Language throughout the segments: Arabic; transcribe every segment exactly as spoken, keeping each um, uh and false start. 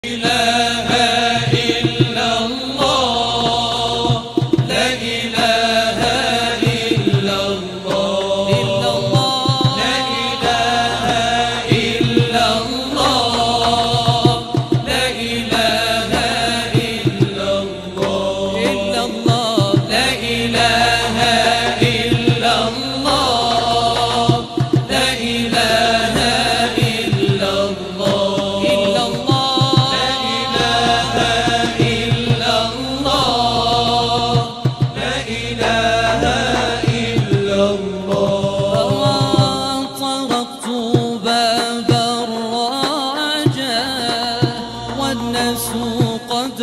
إله إلا الله لا إله إلا الله إلا الله لا إله إلا الله لا إله إلا الله إلا الله لا إله إلا الله لا إله إلا الله إلا الله طرقت باب الرجاء والناس قد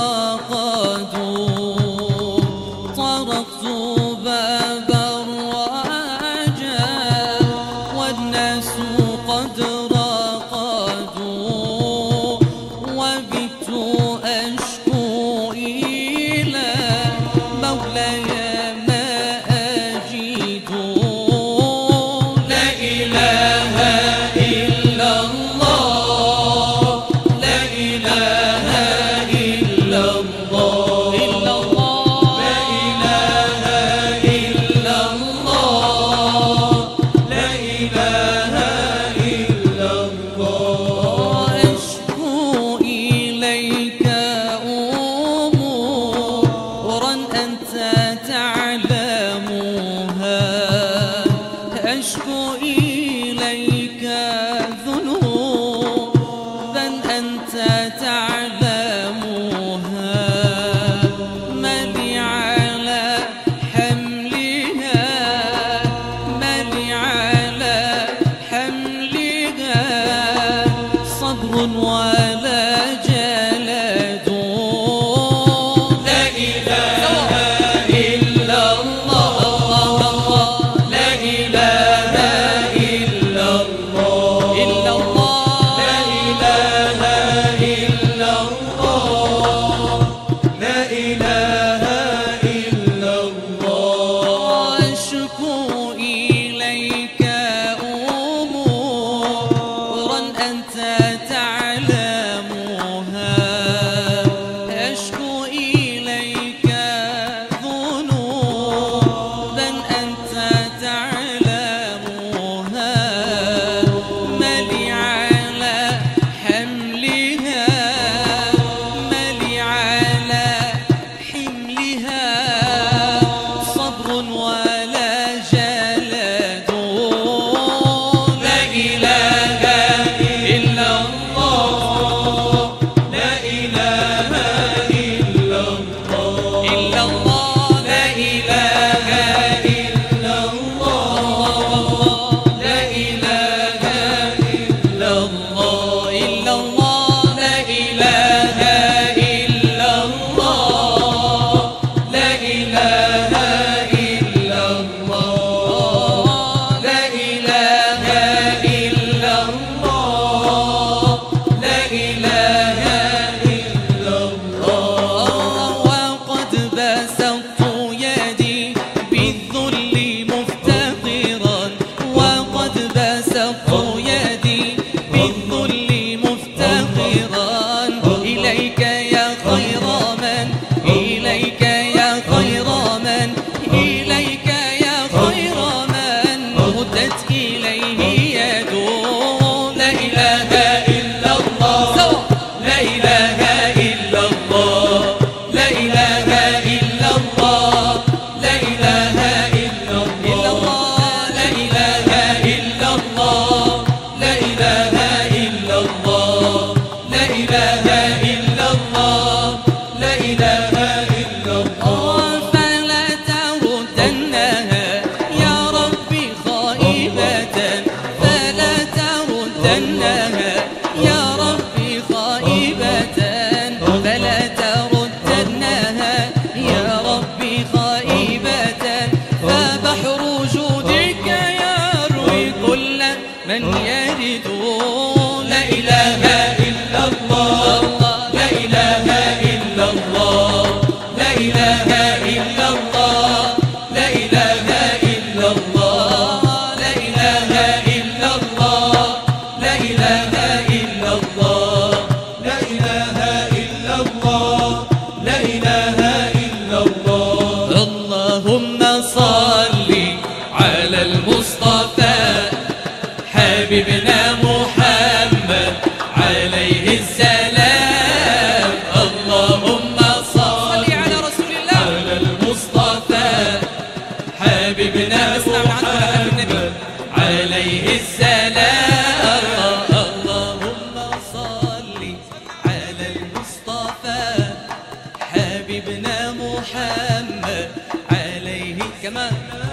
رقدوا طرقت باب الرجاء والناس قد رقدوا وبت أشكو إلى مولاي إلا الله لا إله إلا محمد عليه كمان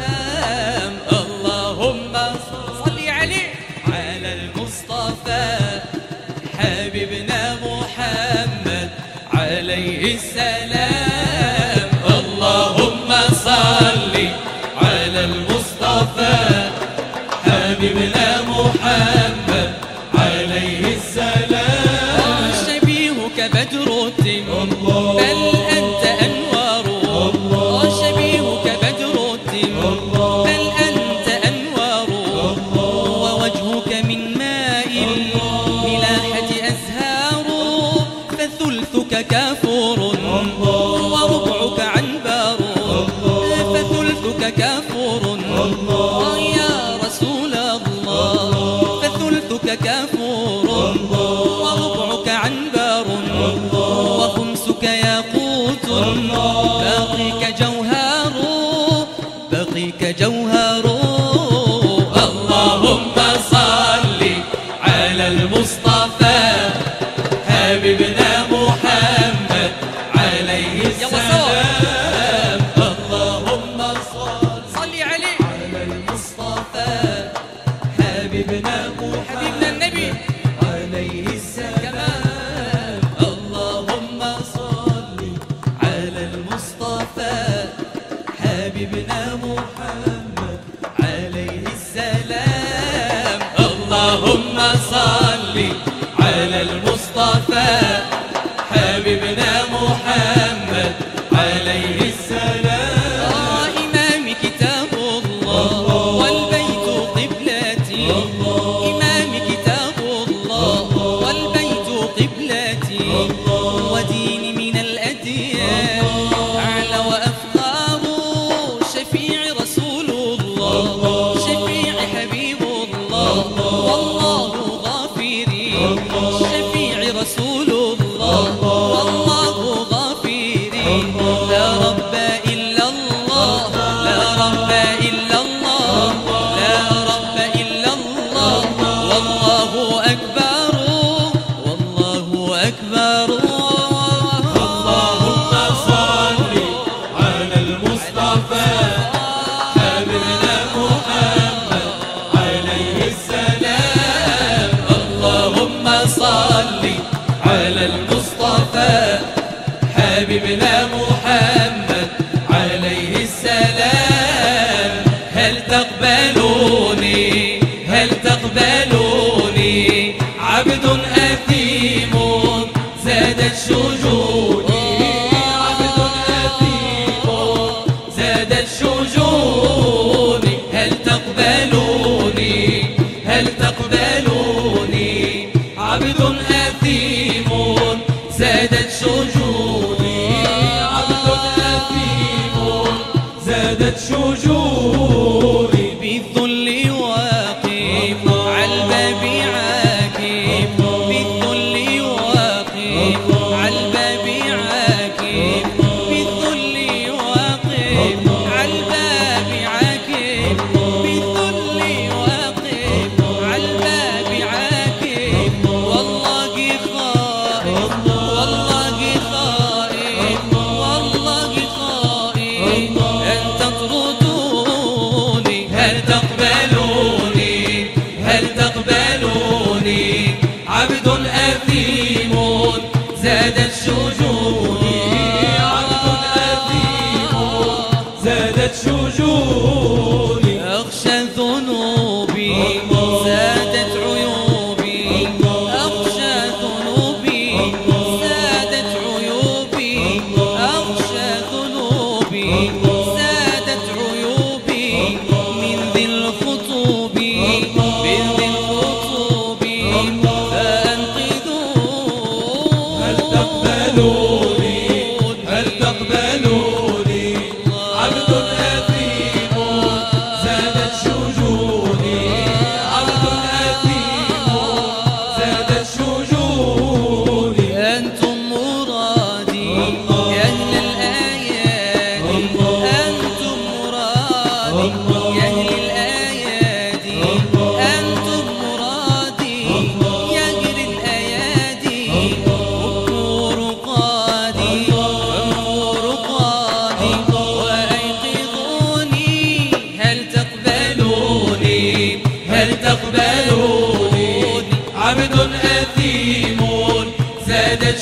اللهم صل عليه على المصطفى حبيبنا محمد عليه السلام اللهم صل على المصطفى حبيبنا محمد عليه السلام شبيهك بدر الدين بل أنت أنوار شبيهك بدر الدين بل أنت أنوار ووجهك من ماء الملاحة أزهار فثلثك كافور وربعك عنبار فثلثك كافور يا رسول الله فثلثك كافور وربعك عنبار وخمسك ياقوت باقيك جوهر باقيك جوهر اللهم صل على المصطفى حبيبنا محمد عليه السلام اللهم صل صل عليه على المصطفى حبيبنا محمد حبيبنا النبي عليه السلام اللهم صل على المصطفى حبيبنا محمد عليه السلام اللهم صل على المصطفى حبيبنا محمد عليه السلام آه إمامي كتاب الله والبيت قبلتي إمامي كتاب الله والبيت قبلتي وديني من الأديان أعلى وأفخار شفيع رسول الله شفيع حبيب الله والله غافري شفيع رسول الله والله غافري لا رب إلا الله لا رب إلا الله لا رب إلا الله والله أكبر والله أكبر اللهم صل على المصطفى حبيبنا محمد عليه السلام اللهم صل على المصطفى حبيبنا محمد عليه السلام هل تقبلوني هل تقبلوني عبد أثيم زادت شجوني عبد أثيم زادت شجوني هل تقبلوني هل تقبلوني عبد أثيم زادت شجوني عبد أثيم زادت شجوني بالذل واقف على الباب عاكف بالذل واقف على الباب عاكف بالذل واقف على الباب عاكف بالذل واقف على الباب عاكف والله خائف والله خائف والله خائف أن تطردوني هل تقبلوني هل تقبلوني عبد أثيم زادت شجوني عبد أثيم زادت شجوني أخشى ذنوبي زادت عيوبي أخشى ذنوبي زادت عيوبي أخشى ذنوبي زادت عيوبي من ذي الخطوب من ذي الخطوب فأنقذوا هل تقبلوني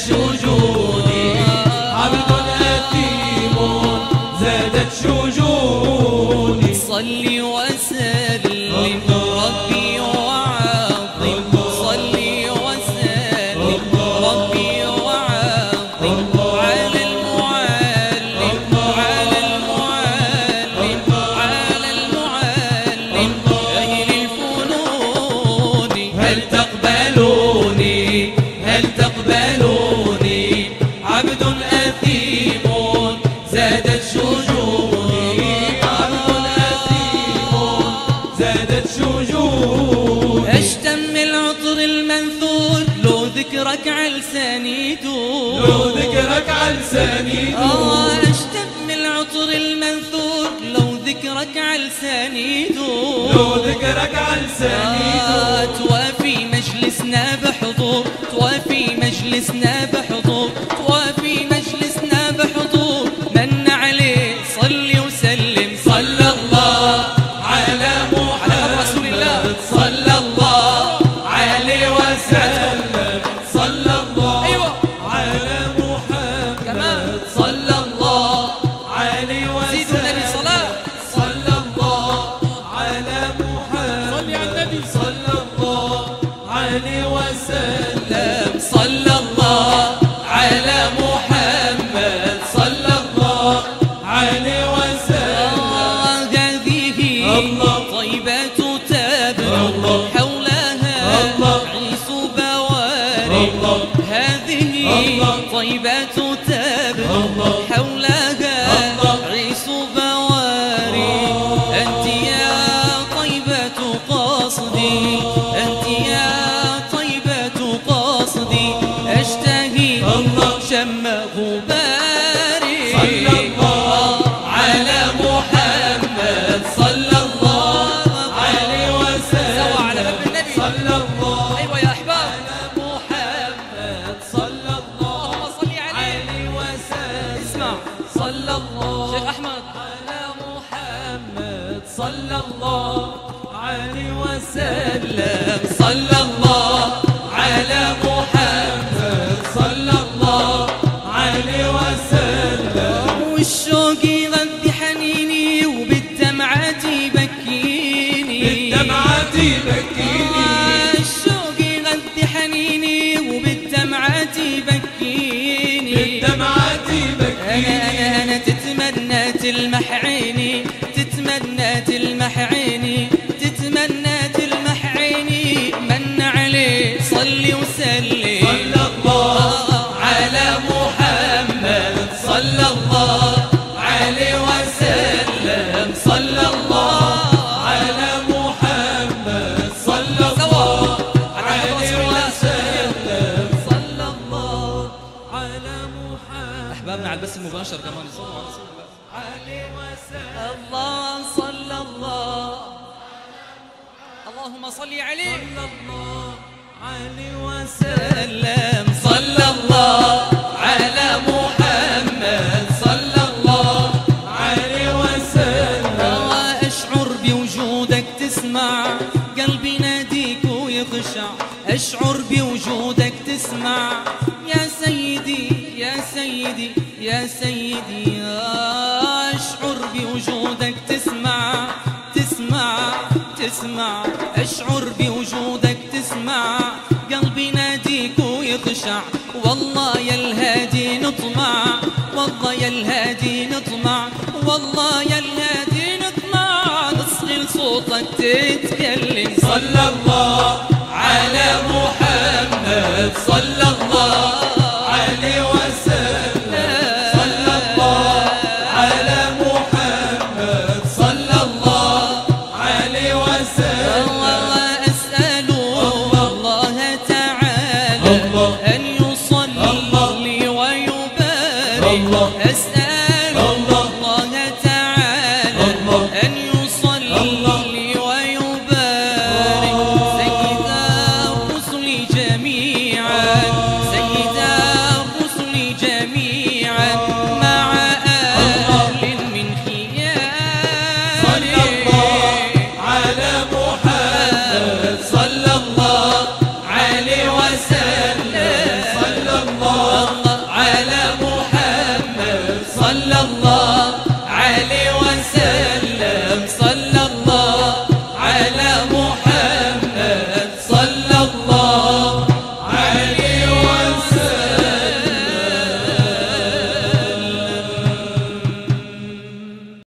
شجوني عبد أثيم زادت شجوني صلي وسلم ربي وعظم صلي وسلم ربي وعظم على المعلم على المعلم على المعلم أهل الفنون. هل تقبلوني هل تقبلوني عبد أثيم زادت شجوني عبد أثيم زادت شجوني. اشتم العطر المنثور لو ذكرك على لساني دور لو ذكرك على لساني آه دور اشتم العطر المنثور لو ذكرك على لساني دور لو ذكرك على لساني آه دور. توافي مجلسنا بحضور توافي مجلسنا بحضور توافي مجلسنا بحضور من عليه صلي وسلم صلى الله على محمد رسول الله صلى الله عليه وسلم صلى الله أيوة. على محمد كمان. صلى الله عليه زيدوا النبي وسلم صلاة. صلى الله على محمد صلي على النبي. صلى الله عليه وسلم صلى الله على محمد صلى الله عليه وسلم. آه هذه الله. طيبة تابع الله. حولها الله. عيس بواري الله. هذه الله. طيبة تابع الله. حولها الله. عيس بواري أنت يا طيبة قصدي أنت يا طيبة قصدي أشتهي الله. شم غباري صلى الله على محمد صلى الله عليه وسلم. سوا على باب النبي. صلى الله أيوة يا أحباب على محمد صلى الله اللهم صل عليه عليه وسلم. اسمع صلى الله شيخ أحمد على محمد صلى الله عليه وسلم. صلى الله على محمد صلى الله عليه وسلم. والشوق يغذي حنيني وبالدمعات يبكيني بالدمعة بكيني الشوق يغذي حنيني وبالدمعات يبكيني بالدمعة أنا بكيني. أنا أنا تتمنى تلمح عيني تتمنى تلمح عيني تتمنى تلمح عيني من عليه صلي وسلم. صلى الله على محمد صلى الله عليه وسلم. صلى الله على محمد صلى الله عليه وسلم. صلى الله على محمد أحبابنا على البث المباشر كمان صلوا على رسول الله عليه وسلم. الله صلى الله اللهم صل عليه صلى الله عليه وسلم. سلم صلى الله على محمد صلى الله عليه وسلم. أشعر بوجودك تسمع قلبي ناديك ويخشع أشعر بوجودك تسمع يا سيدي يا سيدي يا سيدي أشعر بوجودك تسمع تسمع تسمع أشعر بوجودك تسمع قلبي ناديك ويخشع والله يا الهادي نطمع والله يا الهادي نطمع والله يا الهادي نطمع نصغي لصوتك تتكلم. صلى الله على محمد صلى